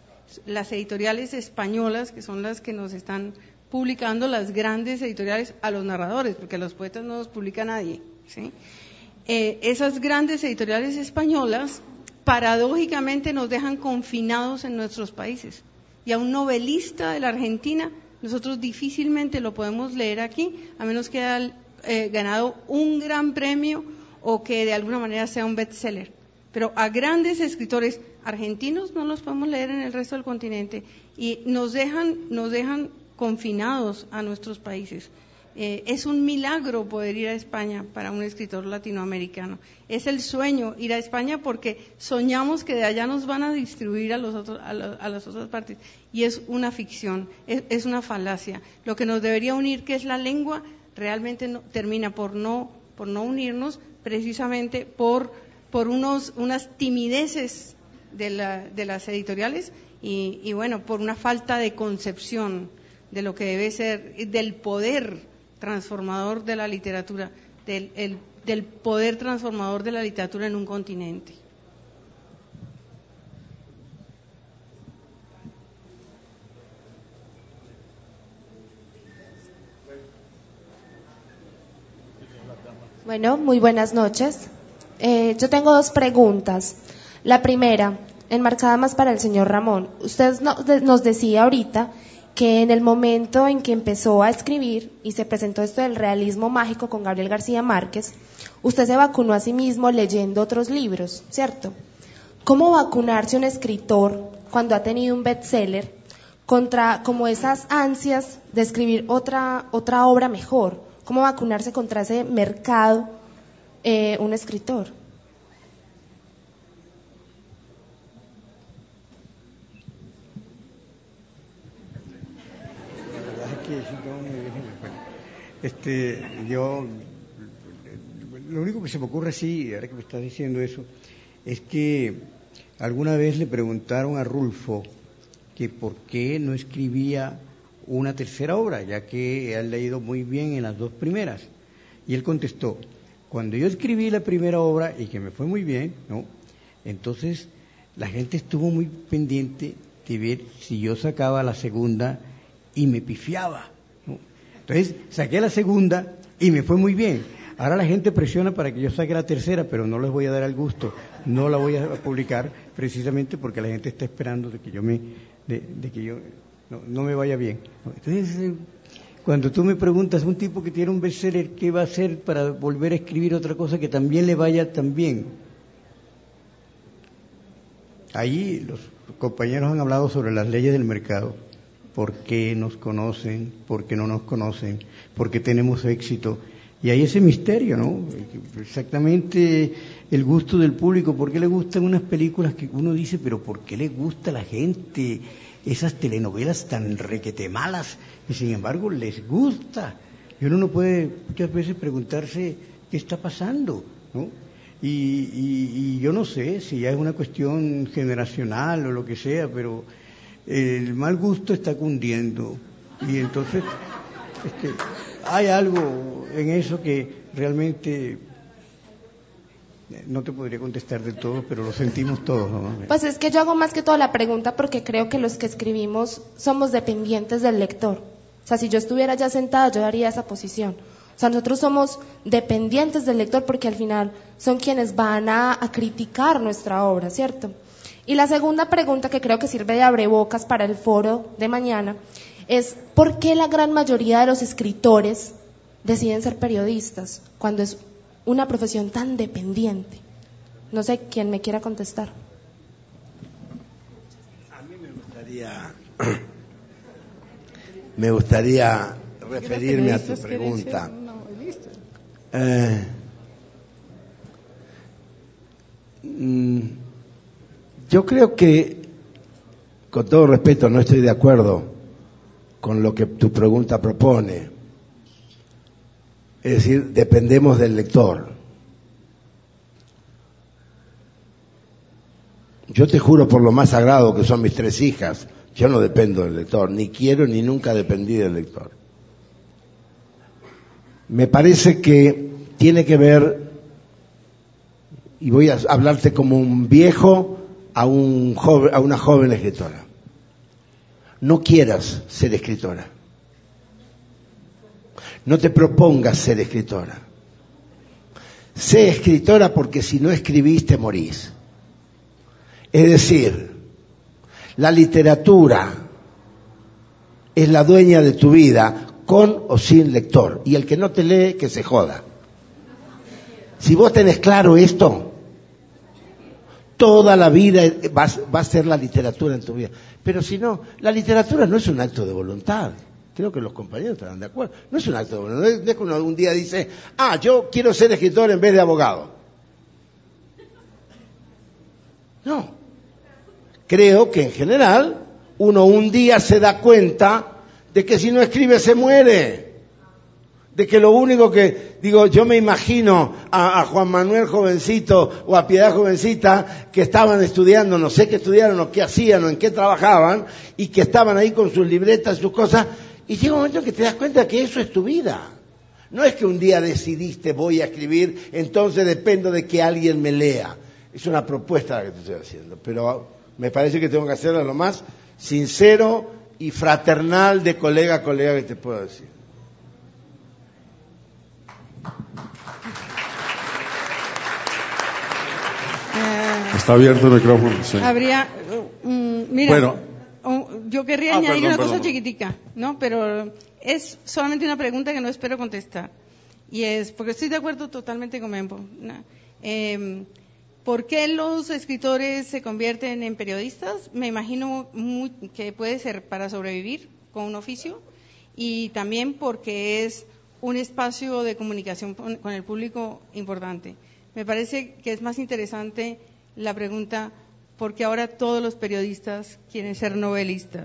Speaker 5: españolas, que son las que nos están publicando, las grandes editoriales, a los narradores, porque a los poetas no los publica nadie, ¿sí? Esas grandes editoriales españolas paradójicamente nos dejan confinados en nuestros países, y a un novelista de la Argentina nosotros difícilmente lo podemos leer aquí, a menos que haya ganado un gran premio o que de alguna manera sea un bestseller. Pero a grandes escritores argentinos no los podemos leer en el resto del continente y nos dejan confinados a nuestros países. Es un milagro poder ir a España para un escritor latinoamericano. Es el sueño ir a España porque soñamos que de allá nos van a distribuir a las otras partes. Y es una ficción, es una falacia. Lo que nos debería unir, que es la lengua, realmente termina por no unirnos, precisamente por unas timideces de las editoriales y bueno, por una falta de concepción de lo que debe ser, del poder transformador de la literatura, del poder transformador de la literatura en un continente.
Speaker 11: Bueno, muy buenas noches. Yo tengo 2 preguntas. La primera, enmarcada más para el señor Ramón. Usted nos decía ahorita que en el momento en que empezó a escribir y se presentó esto del realismo mágico con Gabriel García Márquez, usted se vacunó a sí mismo leyendo otros libros, ¿cierto? ¿Cómo vacunarse un escritor cuando ha tenido un bestseller contra como esas ansias de escribir otra obra mejor? ¿Cómo vacunarse contra ese mercado un escritor?
Speaker 12: Yo, lo único que se me ocurre así, ahora que me estás diciendo eso, es que alguna vez le preguntaron a Rulfo que por qué no escribía una tercera obra, ya que ha leído muy bien en las 2 primeras. Y él contestó, cuando yo escribí la primera obra y que me fue muy bien, ¿no? Entonces la gente estuvo muy pendiente de ver si yo sacaba la segunda y me pifiaba, ¿no? Entonces saqué la segunda y me fue muy bien. Ahora la gente presiona para que yo saque la tercera, pero no les voy a dar el gusto, no la voy a publicar precisamente porque la gente está esperando de que yo no me vaya bien. Entonces, cuando tú me preguntas, un tipo que tiene un bestseller, ¿qué va a hacer para volver a escribir otra cosa que también le vaya tan bien? Ahí los compañeros han hablado sobre las leyes del mercado. ¿Por qué nos conocen? ¿Por qué no nos conocen? ¿Por qué tenemos éxito? Y hay ese misterio, ¿no? Exactamente el gusto del público. ¿Por qué le gustan unas películas que uno dice, pero ¿por qué le gusta a la gente esas telenovelas tan requete malas? Y sin embargo les gusta. Y uno no puede muchas veces preguntarse qué está pasando, ¿no? Y yo no sé si ya es una cuestión generacional o lo que sea, pero el mal gusto está cundiendo. Y entonces hay algo en eso que realmente no te podría contestar de todo, pero lo sentimos todos, ¿no?
Speaker 11: Pues es que yo hago más que toda la pregunta porque creo que los que escribimos somos dependientes del lector. O sea, si yo estuviera ya sentada, yo daría esa posición. O sea, nosotros somos dependientes del lector porque al final son quienes van a criticar nuestra obra, ¿cierto? Y la segunda pregunta, que creo que sirve de abrebocas para el foro de mañana, es ¿por qué la gran mayoría de los escritores deciden ser periodistas cuando es una profesión tan dependiente? No sé quién me quiera contestar.
Speaker 3: A mí me gustaría referirme a tu pregunta. Yo creo que, con todo respeto, no estoy de acuerdo con lo que tu pregunta propone. Es decir, dependemos del lector. Yo te juro por lo más sagrado que son mis 3 hijas, yo no dependo del lector, ni quiero ni nunca dependí del lector. Me parece que tiene que ver, y voy a hablarte como un viejo a una joven escritora. No quieras ser escritora. No te propongas ser escritora. Sé escritora porque si no escribís te morís. Es decir, la literatura es la dueña de tu vida, con o sin lector. Y el que no te lee, que se joda. Si vos tenés claro esto, toda la vida va a ser la literatura en tu vida. Pero si no, la literatura no es un acto de voluntad. Creo que los compañeros estarán de acuerdo. No es un acto de voluntad. No es que uno un día dice, yo quiero ser escritor en vez de abogado. No. Creo que en general uno un día se da cuenta de que si no escribe se muere. De que lo único que, yo me imagino a Juan Manuel jovencito o a Piedad jovencita que estaban estudiando, no sé qué estudiaron o qué hacían o en qué trabajaban, y que estaban ahí con sus libretas, sus cosas, y llega un momento en que te das cuenta que eso es tu vida. No es que un día decidiste voy a escribir, entonces dependo de que alguien me lea. Es una propuesta la que te estoy haciendo, pero me parece que tengo que hacerlo lo más sincero y fraternal de colega a colega que te puedo decir.
Speaker 13: Está abierto el micrófono. Sí.
Speaker 5: Habría, mira, yo querría añadir una cosa chiquitica, ¿no? Pero es solamente una pregunta que no espero contestar. Y es, porque estoy de acuerdo totalmente con Mempo, ¿no? ¿Por qué los escritores se convierten en periodistas? Me imagino que puede ser para sobrevivir con un oficio, y también porque es un espacio de comunicación con el público importante. Me parece que es más interesante la pregunta, ¿por qué ahora todos los periodistas quieren ser novelistas?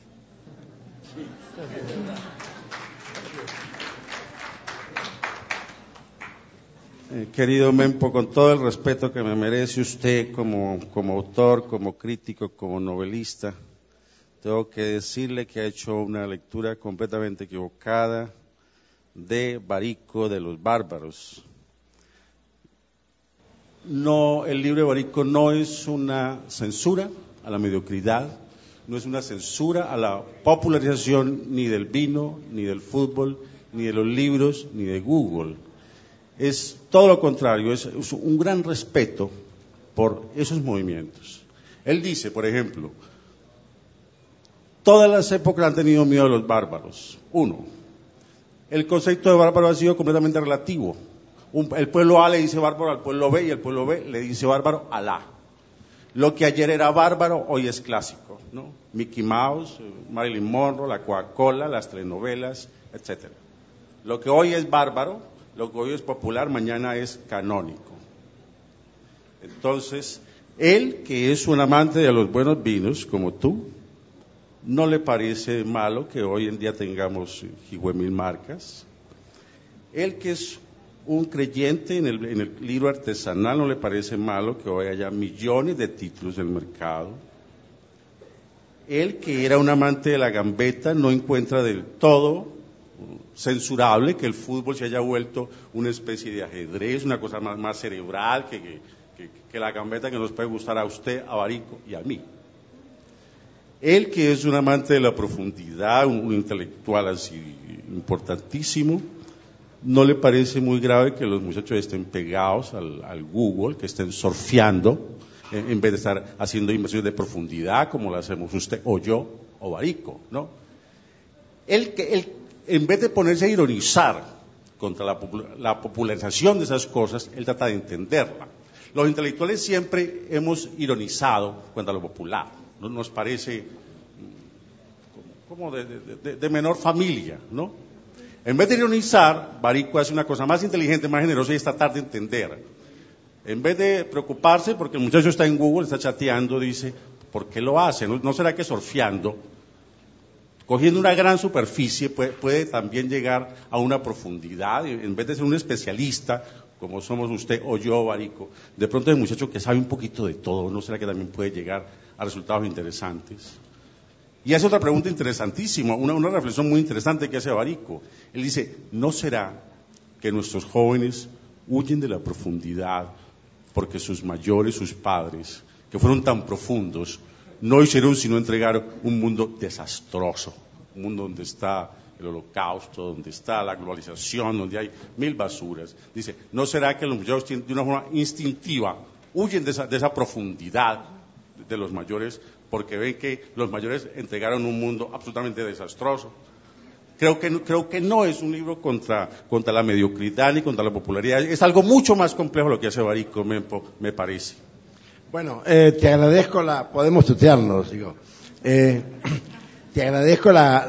Speaker 13: Querido Mempo, con todo el respeto que me merece usted como autor, como crítico, como novelista, tengo que decirle que ha hecho una lectura completamente equivocada de Barico de los Bárbaros. No, el libro de Barico no es una censura a la mediocridad, no es una censura a la popularización ni del vino, ni del fútbol, ni de los libros, ni de Google. Es todo lo contrario, es un gran respeto por esos movimientos. Él dice, por ejemplo, todas las épocas han tenido miedo a los bárbaros. 1. El concepto de bárbaro ha sido completamente relativo. El pueblo A le dice bárbaro al pueblo B, y el pueblo B le dice bárbaro al A. Lo que ayer era bárbaro, hoy es clásico, ¿no? Mickey Mouse, Marilyn Monroe, la Coca-Cola, las telenovelas, etc. Lo que hoy es bárbaro, lo que hoy es popular, mañana es canónico. Entonces, él, que es un amante de los buenos vinos, como tú, no le parece malo que hoy en día tengamos 1000 marcas. Él, que es un creyente en el libro artesanal, no le parece malo que hoy haya millones de títulos en el mercado. Él, que era un amante de la gambeta, no encuentra del todo censurable que el fútbol se haya vuelto una especie de ajedrez, una cosa más cerebral que la gambeta que nos puede gustar a usted, a Barico y a mí. Él, que es un amante de la profundidad, un intelectual así importantísimo, ¿no le parece muy grave que los muchachos estén pegados al Google, que estén surfeando, en vez de estar haciendo inversiones de profundidad como lo hacemos usted o yo o Barico, ¿no? Él, en vez de ponerse a ironizar contra la popularización de esas cosas, él trata de entenderla. Los intelectuales siempre hemos ironizado contra lo popular, ¿no? Nos parece como de menor familia, ¿no? En vez de ironizar, Barico hace una cosa más inteligente, más generosa y es tratar de entender. En vez de preocuparse porque el muchacho está en Google, está chateando, dice, ¿por qué lo hace? ¿No será que surfeando, cogiendo una gran superficie, puede también llegar a una profundidad? En vez de ser un especialista, como somos usted o yo, Barico, de pronto es un muchacho que sabe un poquito de todo, ¿no será que también puede llegar a resultados interesantes? Y hace otra pregunta interesantísima, una reflexión muy interesante que hace Barico. Él dice, ¿no será que nuestros jóvenes huyen de la profundidad porque sus mayores, sus padres, que fueron tan profundos, no hicieron sino entregar un mundo desastroso, un mundo donde está el holocausto, donde está la globalización, donde hay mil basuras? Dice, ¿no será que los muchachos de una forma instintiva huyen de esa profundidad de los mayores porque ven que los mayores entregaron un mundo absolutamente desastroso? Creo que no es un libro contra la mediocridad ni contra la popularidad, es algo mucho más complejo lo que hace Barico, me parece.
Speaker 3: Bueno, te agradezco podemos tutearnos, digo. Te agradezco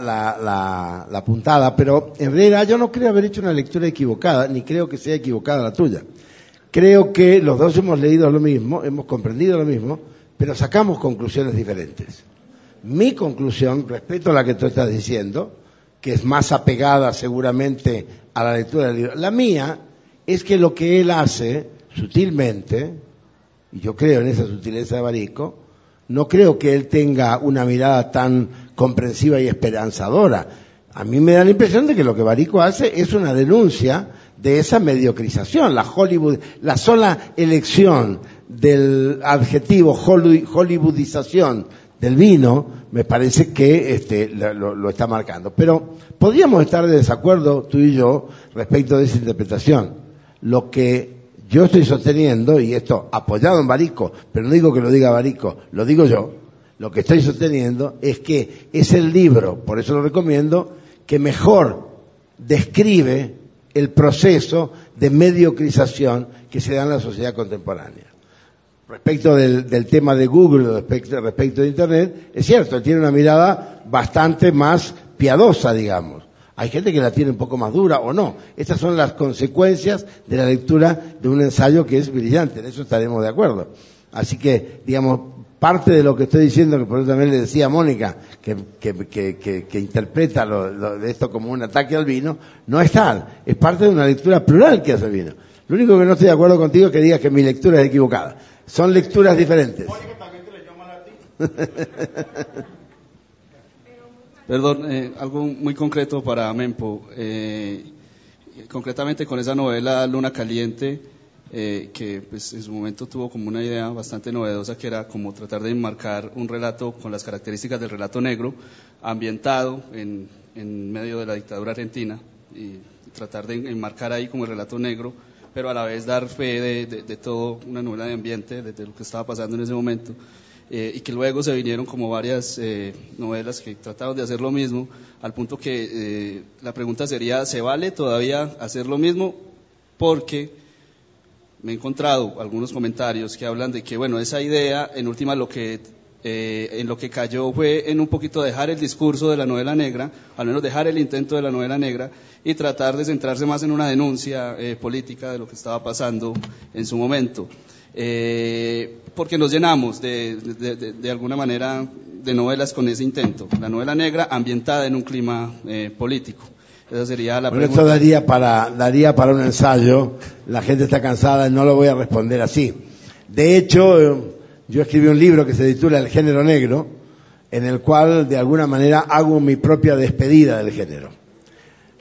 Speaker 3: la puntada, pero en realidad yo no creo haber hecho una lectura equivocada, ni creo que sea equivocada la tuya. Creo que los dos hemos leído lo mismo, hemos comprendido lo mismo, pero sacamos conclusiones diferentes. Mi conclusión, respecto a la que tú estás diciendo, que es más apegada seguramente a la lectura del libro, la mía es que lo que él hace sutilmente, y yo creo en esa sutileza de Barico, no creo que él tenga una mirada tan comprensiva y esperanzadora. A mí me da la impresión de que lo que Barico hace es una denuncia de esa mediocrización, la sola elección del adjetivo hollywoodización del vino, me parece que lo está marcando. Pero podríamos estar de desacuerdo, tú y yo, respecto de esa interpretación. Lo que yo estoy sosteniendo, y esto apoyado en Barico, pero no digo que lo diga Barico, lo digo yo, lo que estoy sosteniendo es que es el libro, por eso lo recomiendo, que mejor describe el proceso de mediocrización que se da en la sociedad contemporánea. Respecto del tema de Google, respecto de Internet, es cierto, tiene una mirada bastante más piadosa, digamos. Hay gente que la tiene un poco más dura o no. Estas son las consecuencias de la lectura de un ensayo que es brillante, en eso estaremos de acuerdo. Así que, digamos, parte de lo que estoy diciendo, que por eso también le decía a Mónica, que interpreta de esto como un ataque al vino, no es tal. Es parte de una lectura plural que hace el vino. Lo único que no estoy de acuerdo contigo es que digas que mi lectura es equivocada. Son lecturas diferentes.
Speaker 14: Perdón, algo muy concreto para Mempo. Concretamente con esa novela Luna Caliente, que pues en su momento tuvo como una idea bastante novedosa, que era como tratar de enmarcar un relato con las características del relato negro, ambientado en medio de la dictadura argentina, y tratar de enmarcar ahí como el relato negro, pero a la vez dar fe de todo, una novela de ambiente, de lo que estaba pasando en ese momento, y que luego se vinieron como varias novelas que trataron de hacer lo mismo, al punto que la pregunta sería, ¿se vale todavía hacer lo mismo? Porque me he encontrado algunos comentarios que hablan de que, bueno, esa idea, en última, en lo que cayó fue en un poquito dejar el discurso de la novela negra, al menos dejar el intento de la novela negra, y tratar de centrarse más en una denuncia política de lo que estaba pasando en su momento. Porque nos llenamos de alguna manera de novelas con ese intento, la novela negra ambientada en un clima político. Esa sería la pregunta.
Speaker 3: Esto daría para un ensayo. La gente está cansada y no lo voy a responder así. De hecho, yo escribí un libro que se titula El género negro, en el cual de alguna manera hago mi propia despedida del género.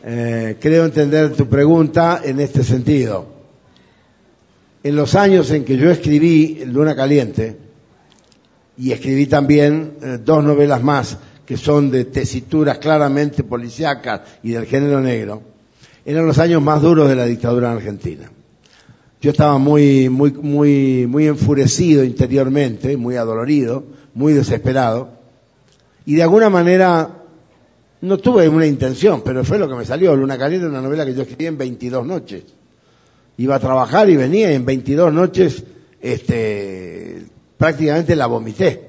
Speaker 3: Creo entender tu pregunta en este sentido. En los años en que yo escribí Luna Caliente, y escribí también 2 novelas más que son de tesituras claramente policíacas y del género negro, eran los años más duros de la dictadura en Argentina. Yo estaba muy enfurecido interiormente, muy adolorido, muy desesperado, y de alguna manera no tuve una intención, pero fue lo que me salió. Luna Caliente, una novela que yo escribí en 22 noches. Iba a trabajar y venía, y en 22 noches prácticamente la vomité.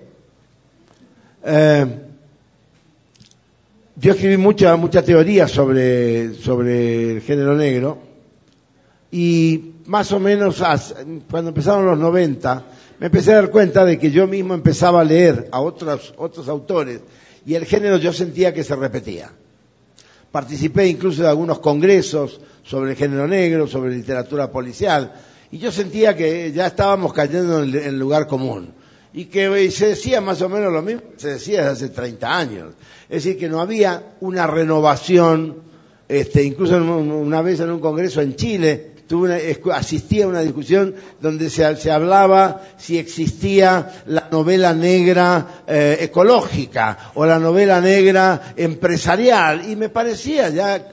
Speaker 3: Yo escribí mucha teoría sobre el género negro, y más o menos cuando empezaron los 90 me empecé a dar cuenta de que yo mismo empezaba a leer a otros autores, y el género yo sentía que se repetía. Participé incluso de algunos congresos sobre el género negro, sobre literatura policial, y yo sentía que ya estábamos cayendo en el lugar común, y que se decía más o menos lo mismo que se decía desde hace 30 años. Es decir, que no había una renovación. Incluso una vez en un congreso en Chile asistí a una discusión donde se hablaba si existía la novela negra ecológica o la novela negra empresarial, y me parecía ya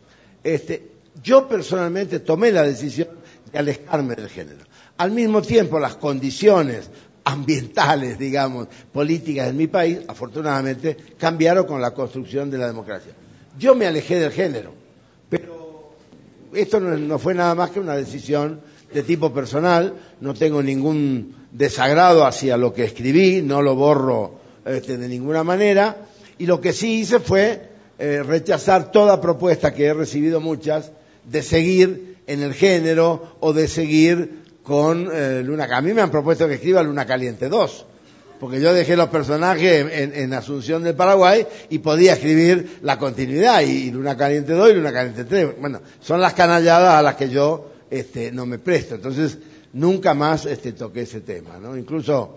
Speaker 3: yo personalmente tomé la decisión de alejarme del género. Al mismo tiempo, las condiciones ambientales, digamos, políticas en mi país, afortunadamente, cambiaron con la construcción de la democracia. Yo me alejé del género, pero esto no fue nada más que una decisión de tipo personal. No tengo ningún desagrado hacia lo que escribí, no lo borro de ninguna manera, y lo que sí hice fue rechazar toda propuesta, que he recibido muchas, de seguir en el género o de seguir con Luna. A mí me han propuesto que escriba Luna Caliente 2, porque yo dejé los personajes en Asunción del Paraguay y podía escribir la continuidad, y Luna Caliente 2 y Luna Caliente 3. Bueno, son las canalladas a las que yo no me presto. Entonces nunca más toqué ese tema, ¿no? Incluso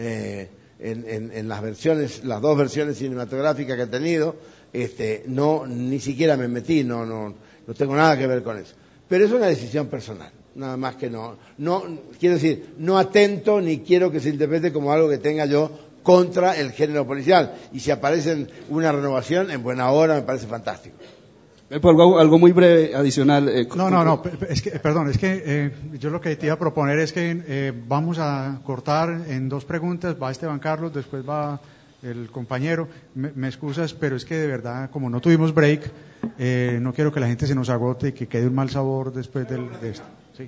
Speaker 3: en las 2 versiones cinematográficas que he tenido, ni siquiera me metí, no tengo nada que ver con eso. Pero es una decisión personal, nada más que no quiero decir, no atento ni quiero que se interprete como algo que tenga yo contra el género policial. Y si aparece una renovación, en buena hora, me parece fantástico.
Speaker 14: Algo muy breve, adicional.
Speaker 1: No, es que yo lo que te iba a proponer es que vamos a cortar en 2 preguntas. Va Esteban Carlos, después va el compañero. Me excusas, pero es que de verdad, como no tuvimos break, no quiero que la gente se nos agote y que quede un mal sabor después de esto. Sí.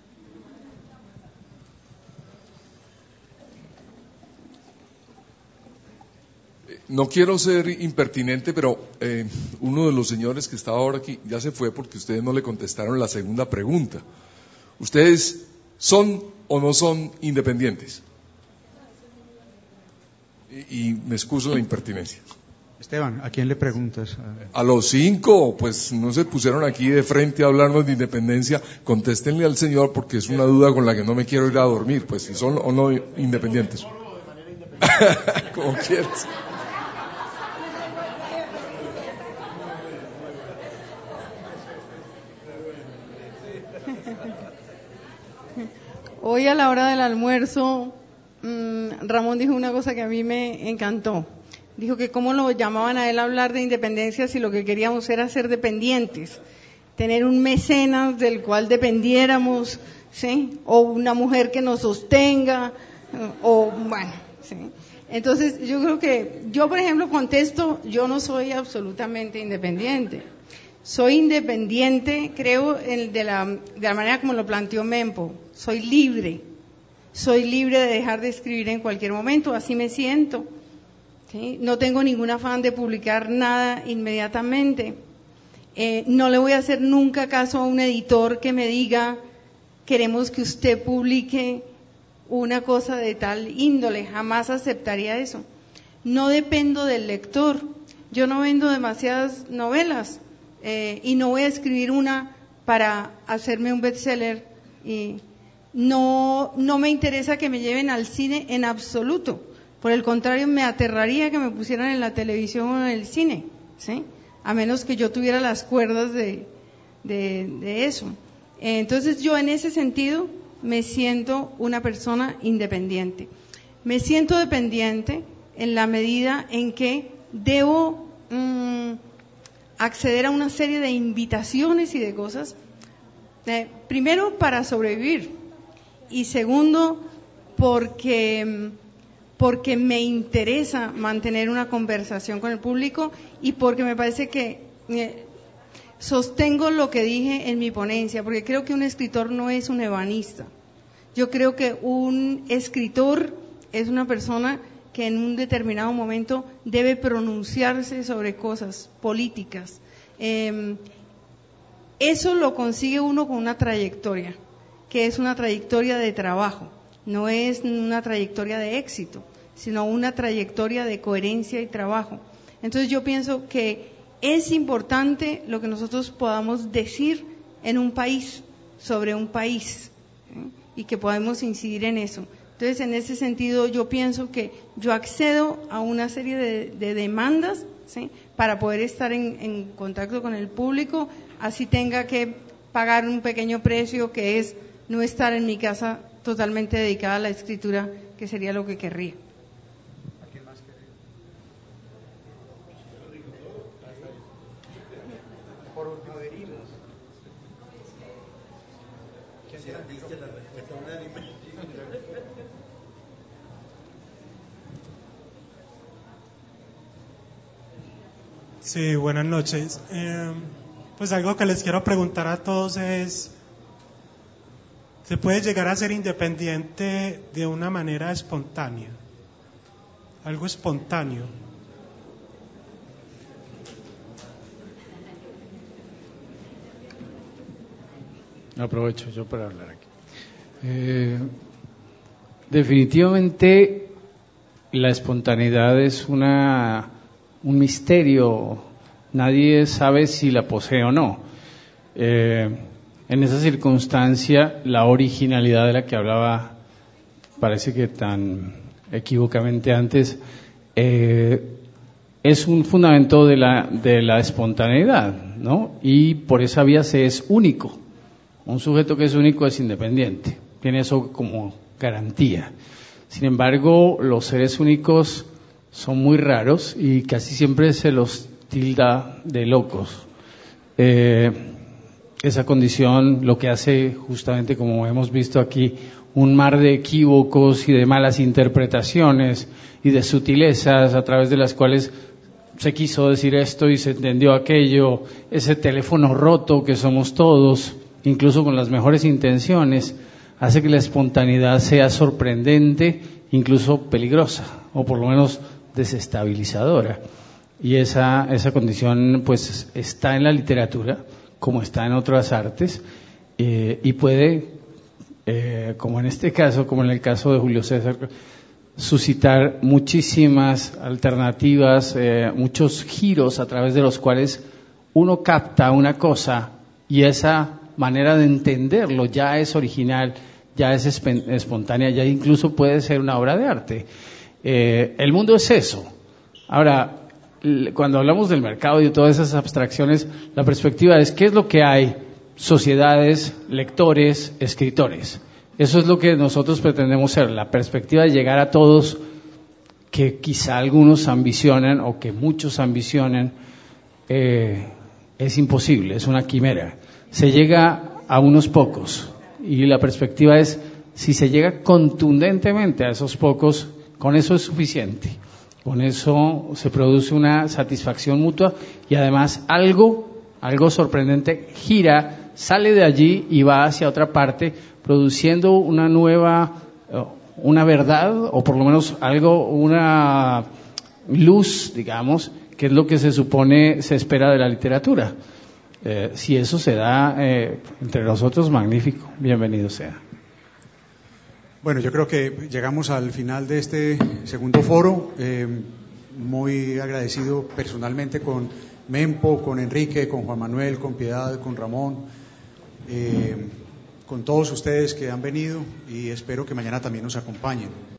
Speaker 15: No quiero ser impertinente, pero uno de los señores que estaba ahora aquí ya se fue porque ustedes no le contestaron la segunda pregunta. ¿Ustedes son o no son independientes? Y me excuso la impertinencia.
Speaker 1: Esteban, ¿a quién le preguntas?
Speaker 15: A los 5, pues no se pusieron aquí de frente a hablarnos de independencia. Contéstenle al señor, porque es una duda con la que no me quiero ir a dormir, pues si son o no independientes. Como quieras.
Speaker 5: Hoy a la hora del almuerzo, Ramón dijo una cosa que a mí me encantó. Dijo que cómo lo llamaban a él a hablar de independencia si lo que queríamos era ser dependientes, tener un mecenas del cual dependiéramos, ¿sí? O una mujer que nos sostenga, o bueno, ¿sí? Entonces yo creo que, yo por ejemplo contesto, yo no soy absolutamente independiente. Soy independiente, creo, de la manera como lo planteó Mempo. Soy libre de dejar de escribir en cualquier momento, así me siento. ¿Sí? No tengo ningún afán de publicar nada inmediatamente. No le voy a hacer nunca caso a un editor que me diga, queremos que usted publique una cosa de tal índole, jamás aceptaría eso. No dependo del lector, yo no vendo demasiadas novelas y no voy a escribir una para hacerme un bestseller, y no me interesa que me lleven al cine en absoluto. Por el contrario, me aterraría que me pusieran en la televisión o en el cine, ¿sí? a menos que yo tuviera las cuerdas de eso. Entonces yo en ese sentido me siento una persona independiente. Me siento dependiente en la medida en que debo acceder a una serie de invitaciones y de cosas, primero para sobrevivir y segundo porque me interesa mantener una conversación con el público y porque me parece que sostengo lo que dije en mi ponencia, porque creo que un escritor no es un ebanista. Yo creo que un escritor es una persona que en un determinado momento debe pronunciarse sobre cosas políticas. Eso lo consigue uno con una trayectoria, que es una trayectoria de trabajo, no es una trayectoria de éxito, sino una trayectoria de coherencia y trabajo. Entonces yo pienso que es importante lo que nosotros podamos decir en un país, sobre un país, y que podamos incidir en eso. Entonces, en ese sentido, yo pienso que yo accedo a una serie de demandas, ¿sí?, para poder estar en contacto con el público, así tenga que pagar un pequeño precio, que es no estar en mi casa totalmente dedicada a la escritura, que sería lo que querría.
Speaker 16: Sí, buenas noches. Pues algo que les quiero preguntar a todos es, ¿se puede llegar a ser independiente de una manera espontánea? Algo espontáneo.
Speaker 17: Aprovecho yo para hablar aquí. Definitivamente la espontaneidad es un misterio, nadie sabe si la posee o no. En esa circunstancia, la originalidad de la que hablaba, parece que tan equívocamente antes, es un fundamento de la espontaneidad, ¿no? Y por esa vía se es único. Un sujeto que es único es independiente, tiene eso como garantía. Sin embargo, los seres únicos son muy raros y casi siempre se los tilda de locos. Esa condición lo que hace, justamente como hemos visto aquí, un mar de equívocos y de malas interpretaciones y de sutilezas a través de las cuales se quiso decir esto y se entendió aquello, ese teléfono roto que somos todos, incluso con las mejores intenciones, hace que la espontaneidad sea sorprendente, incluso peligrosa, o por lo menos desestabilizadora. Y esa condición pues está en la literatura, como está en otras artes, y puede, como en este caso, como en el caso de Julio César, suscitar muchísimas alternativas, muchos giros a través de los cuales uno capta una cosa y esa manera de entenderlo ya es original, ya es espontánea, ya incluso puede ser una obra de arte. El mundo es eso. Ahora, cuando hablamos del mercado y de todas esas abstracciones, la perspectiva es ¿qué es lo que hay? Sociedades, lectores, escritores. Eso es lo que nosotros pretendemos ser, la perspectiva de llegar a todos, que quizá algunos ambicionan o que muchos ambicionan. Es imposible, es una quimera. Se llega a unos pocos y la perspectiva es, si se llega contundentemente a esos pocos, con eso es suficiente. Con eso se produce una satisfacción mutua y además algo sorprendente gira, sale de allí y va hacia otra parte, produciendo una nueva, una verdad, o por lo menos una luz, digamos, que es lo que se supone se espera de la literatura. Si eso se da entre nosotros, magnífico, bienvenido sea.
Speaker 1: Bueno, yo creo que llegamos al final de este segundo foro, muy agradecido personalmente con Mempo, con Enrique, con Juan Manuel, con Piedad, con Ramón, con todos ustedes que han venido y espero que mañana también nos acompañen.